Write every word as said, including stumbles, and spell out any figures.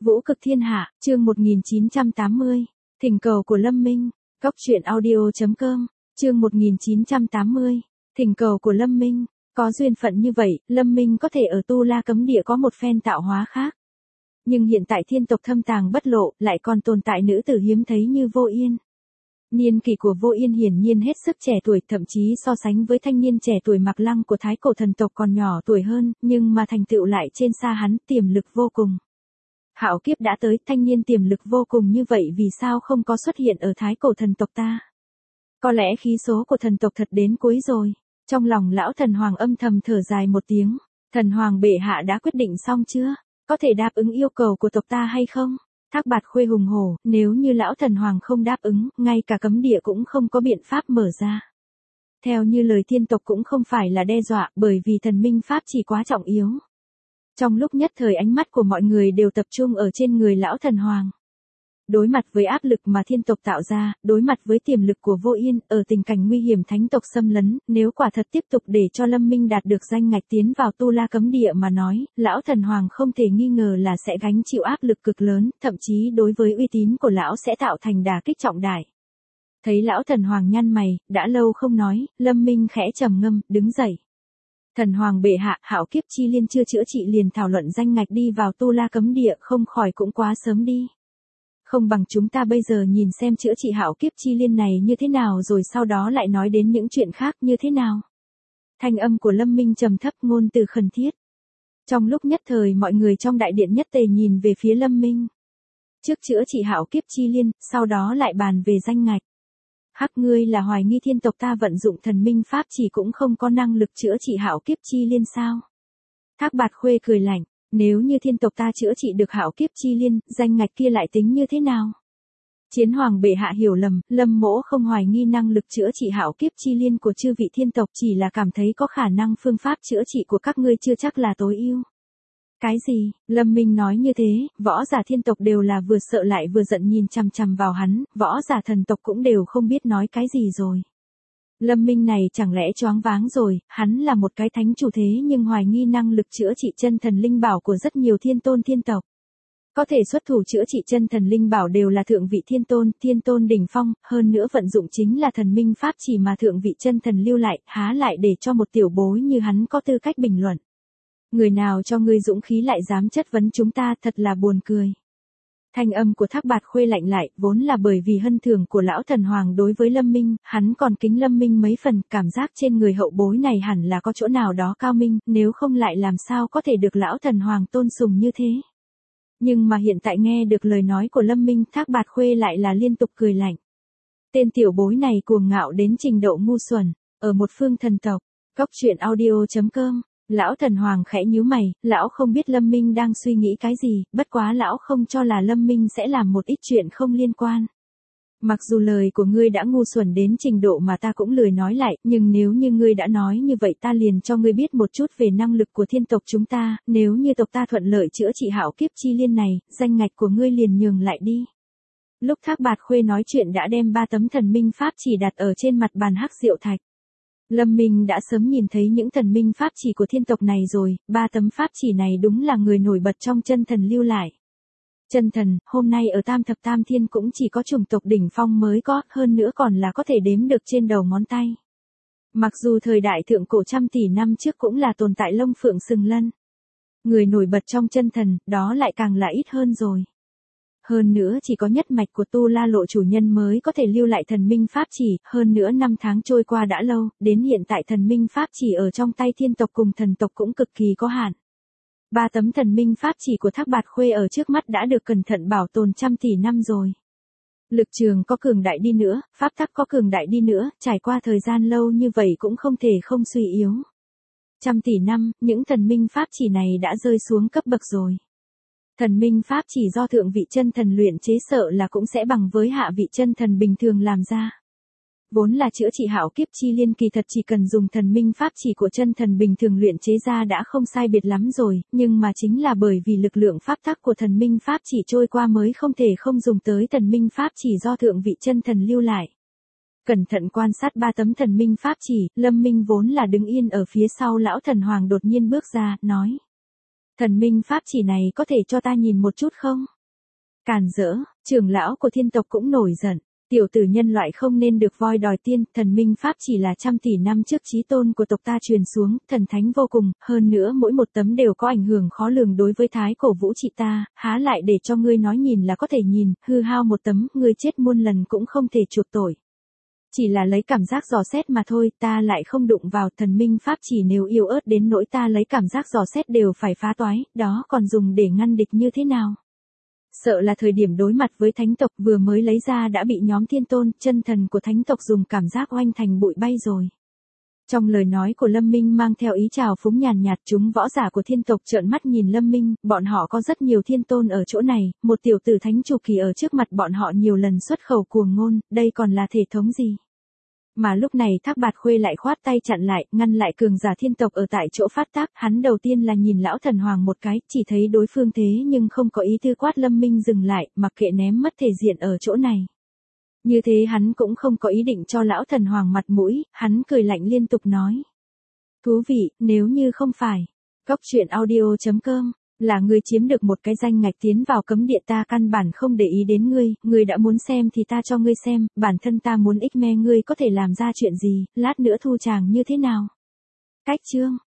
Vũ cực thiên hạ, chương một nghìn chín trăm tám mươi. Thỉnh cầu của Lâm Minh. Góc truyện audio.com, chương một nghìn chín trăm tám mươi. Thỉnh cầu của Lâm Minh. Có duyên phận như vậy, Lâm Minh có thể ở Tu La cấm địa có một phen tạo hóa khác. Nhưng hiện tại thiên tộc thâm tàng bất lộ, lại còn tồn tại nữ tử hiếm thấy như Vô Yên. Niên kỷ của Vô Yên hiển nhiên hết sức trẻ tuổi, thậm chí so sánh với thanh niên trẻ tuổi Mạc Lăng của Thái Cổ thần tộc còn nhỏ tuổi hơn, nhưng mà thành tựu lại trên xa hắn, tiềm lực vô cùng. Hạo kiếp đã tới, thanh niên tiềm lực vô cùng như vậy vì sao không có xuất hiện ở Thái Cổ thần tộc ta? Có lẽ khí số của thần tộc thật đến cuối rồi. Trong lòng lão thần hoàng âm thầm thở dài một tiếng. Thần hoàng bệ hạ đã quyết định xong chưa? Có thể đáp ứng yêu cầu của tộc ta hay không? Thác Bạt Khuê hùng hổ, nếu như lão thần hoàng không đáp ứng, ngay cả cấm địa cũng không có biện pháp mở ra. Theo như lời thiên tộc cũng không phải là đe dọa, bởi vì thần minh pháp chỉ quá trọng yếu. Trong lúc nhất thời ánh mắt của mọi người đều tập trung ở trên người lão thần hoàng. Đối mặt với áp lực mà thiên tộc tạo ra, đối mặt với tiềm lực của Vô Yên, ở tình cảnh nguy hiểm thánh tộc xâm lấn, nếu quả thật tiếp tục để cho Lâm Minh đạt được danh ngạch tiến vào Tu La cấm địa mà nói, lão thần hoàng không thể nghi ngờ là sẽ gánh chịu áp lực cực lớn, thậm chí đối với uy tín của lão sẽ tạo thành đả kích trọng đại. Thấy lão thần hoàng nhăn mày, đã lâu không nói, Lâm Minh khẽ trầm ngâm, đứng dậy. Thần hoàng bệ hạ, hạo kiếp chi liên chưa chữa trị liền thảo luận danh ngạch đi vào Tu La cấm địa, không khỏi cũng quá sớm đi. Không bằng chúng ta bây giờ nhìn xem chữa trị hạo kiếp chi liên này như thế nào rồi sau đó lại nói đến những chuyện khác như thế nào. Thanh âm của Lâm Minh trầm thấp, ngôn từ khẩn thiết. Trong lúc nhất thời mọi người trong đại điện nhất tề nhìn về phía Lâm Minh. Trước chữa trị hạo kiếp chi liên, sau đó lại bàn về danh ngạch. Hắc, ngươi là hoài nghi thiên tộc ta vận dụng thần minh pháp chỉ cũng không có năng lực chữa trị hạo kiếp chi liên sao? Thác Bạt Khuê cười lạnh. Nếu như thiên tộc ta chữa trị được hạo kiếp chi liên, danh ngạch kia lại tính như thế nào? Chiến hoàng bệ hạ hiểu lầm, Lâm mỗ không hoài nghi năng lực chữa trị hạo kiếp chi liên của chư vị thiên tộc, chỉ là cảm thấy có khả năng phương pháp chữa trị của các ngươi chưa chắc là tối ưu. Cái gì? Lâm Minh nói như thế, võ giả thiên tộc đều là vừa sợ lại vừa giận nhìn chằm chằm vào hắn, võ giả thần tộc cũng đều không biết nói cái gì rồi. Lâm Minh này chẳng lẽ choáng váng rồi, hắn là một cái thánh chủ thế nhưng hoài nghi năng lực chữa trị chân thần linh bảo của rất nhiều thiên tôn thiên tộc. Có thể xuất thủ chữa trị chân thần linh bảo đều là thượng vị thiên tôn, thiên tôn đỉnh phong, hơn nữa vận dụng chính là thần minh pháp chỉ mà thượng vị chân thần lưu lại, há lại để cho một tiểu bối như hắn có tư cách bình luận. Người nào cho ngươi dũng khí lại dám chất vấn chúng ta, thật là buồn cười. Thanh âm của Thác Bạt Khuê lạnh lại, vốn là bởi vì hân thưởng của lão thần hoàng đối với Lâm Minh, hắn còn kính Lâm Minh mấy phần, cảm giác trên người hậu bối này hẳn là có chỗ nào đó cao minh, nếu không lại làm sao có thể được lão thần hoàng tôn sùng như thế. Nhưng mà hiện tại nghe được lời nói của Lâm Minh, Thác Bạt Khuê lại là liên tục cười lạnh. Tên tiểu bối này cuồng ngạo đến trình độ ngu xuẩn, ở một phương thần tộc. Góc truyện audio.com. Lão thần hoàng khẽ nhíu mày, lão không biết Lâm Minh đang suy nghĩ cái gì, bất quá lão không cho là Lâm Minh sẽ làm một ít chuyện không liên quan. Mặc dù lời của ngươi đã ngu xuẩn đến trình độ mà ta cũng lười nói lại, nhưng nếu như ngươi đã nói như vậy ta liền cho ngươi biết một chút về năng lực của thiên tộc chúng ta, nếu như tộc ta thuận lợi chữa trị hạo kiếp chi liên này, danh ngạch của ngươi liền nhường lại đi. Lúc Thác Bạt Khuê nói chuyện đã đem ba tấm thần minh pháp chỉ đặt ở trên mặt bàn hắc diệu thạch. Lâm Minh đã sớm nhìn thấy những thần minh pháp chỉ của thiên tộc này rồi, ba tấm pháp chỉ này đúng là người nổi bật trong chân thần lưu lại. Chân thần, hôm nay ở Tam Thập Tam Thiên cũng chỉ có chủng tộc đỉnh phong mới có, hơn nữa còn là có thể đếm được trên đầu ngón tay. Mặc dù thời đại thượng cổ trăm tỷ năm trước cũng là tồn tại lông phượng sừng lân. Người nổi bật trong chân thần, đó lại càng là ít hơn rồi. Hơn nữa chỉ có nhất mạch của Tu La lộ chủ nhân mới có thể lưu lại thần minh pháp chỉ, hơn nữa năm tháng trôi qua đã lâu, đến hiện tại thần minh pháp chỉ ở trong tay thiên tộc cùng thần tộc cũng cực kỳ có hạn. Ba tấm thần minh pháp chỉ của Thác Bạt Khuê ở trước mắt đã được cẩn thận bảo tồn trăm tỷ năm rồi. Lực trường có cường đại đi nữa, pháp tắc có cường đại đi nữa, trải qua thời gian lâu như vậy cũng không thể không suy yếu. Trăm tỷ năm, những thần minh pháp chỉ này đã rơi xuống cấp bậc rồi. Thần minh pháp chỉ do thượng vị chân thần luyện chế sợ là cũng sẽ bằng với hạ vị chân thần bình thường làm ra. Vốn là chữa trị hạo kiếp chi liên kỳ thật chỉ cần dùng thần minh pháp chỉ của chân thần bình thường luyện chế ra đã không sai biệt lắm rồi, nhưng mà chính là bởi vì lực lượng pháp tắc của thần minh pháp chỉ trôi qua mới không thể không dùng tới thần minh pháp chỉ do thượng vị chân thần lưu lại. Cẩn thận quan sát ba tấm thần minh pháp chỉ, Lâm Minh vốn là đứng yên ở phía sau lão thần hoàng đột nhiên bước ra, nói. Thần minh pháp chỉ này có thể cho ta nhìn một chút không? Càn rỡ, trưởng lão của thiên tộc cũng nổi giận. Tiểu tử nhân loại không nên được voi đòi tiên, thần minh pháp chỉ là trăm tỷ năm trước chí tôn của tộc ta truyền xuống, thần thánh vô cùng, hơn nữa mỗi một tấm đều có ảnh hưởng khó lường đối với thái cổ vũ trị ta, há lại để cho ngươi nói nhìn là có thể nhìn, hư hao một tấm, ngươi chết muôn lần cũng không thể chuộc tội. Chỉ là lấy cảm giác dò xét mà thôi, ta lại không đụng vào thần minh pháp chỉ nếu yếu ớt đến nỗi ta lấy cảm giác dò xét đều phải phá toái, đó còn dùng để ngăn địch như thế nào? Sợ là thời điểm đối mặt với thánh tộc vừa mới lấy ra đã bị nhóm thiên tôn, chân thần của thánh tộc dùng cảm giác oanh thành bụi bay rồi. Trong lời nói của Lâm Minh mang theo ý trào phúng nhàn nhạt, chúng võ giả của thiên tộc trợn mắt nhìn Lâm Minh, bọn họ có rất nhiều thiên tôn ở chỗ này, một tiểu tử thánh chủ kỳ ở trước mặt bọn họ nhiều lần xuất khẩu cuồng ngôn, đây còn là thể thống gì? Mà lúc này Thác Bạt Khuê lại khoát tay chặn lại, ngăn lại cường giả thiên tộc ở tại chỗ phát tác, hắn đầu tiên là nhìn lão thần hoàng một cái, chỉ thấy đối phương thế nhưng không có ý tư quát Lâm Minh dừng lại, mặc kệ ném mất thể diện ở chỗ này. Như thế hắn cũng không có ý định cho lão thần hoàng mặt mũi, hắn cười lạnh liên tục nói. Thú vị, nếu như không phải, Góc Truyện Audio chấm com là ngươi chiếm được một cái danh ngạch tiến vào cấm địa ta căn bản không để ý đến ngươi, ngươi đã muốn xem thì ta cho ngươi xem, bản thân ta muốn ích me ngươi có thể làm ra chuyện gì, lát nữa thu chàng như thế nào. Cách chương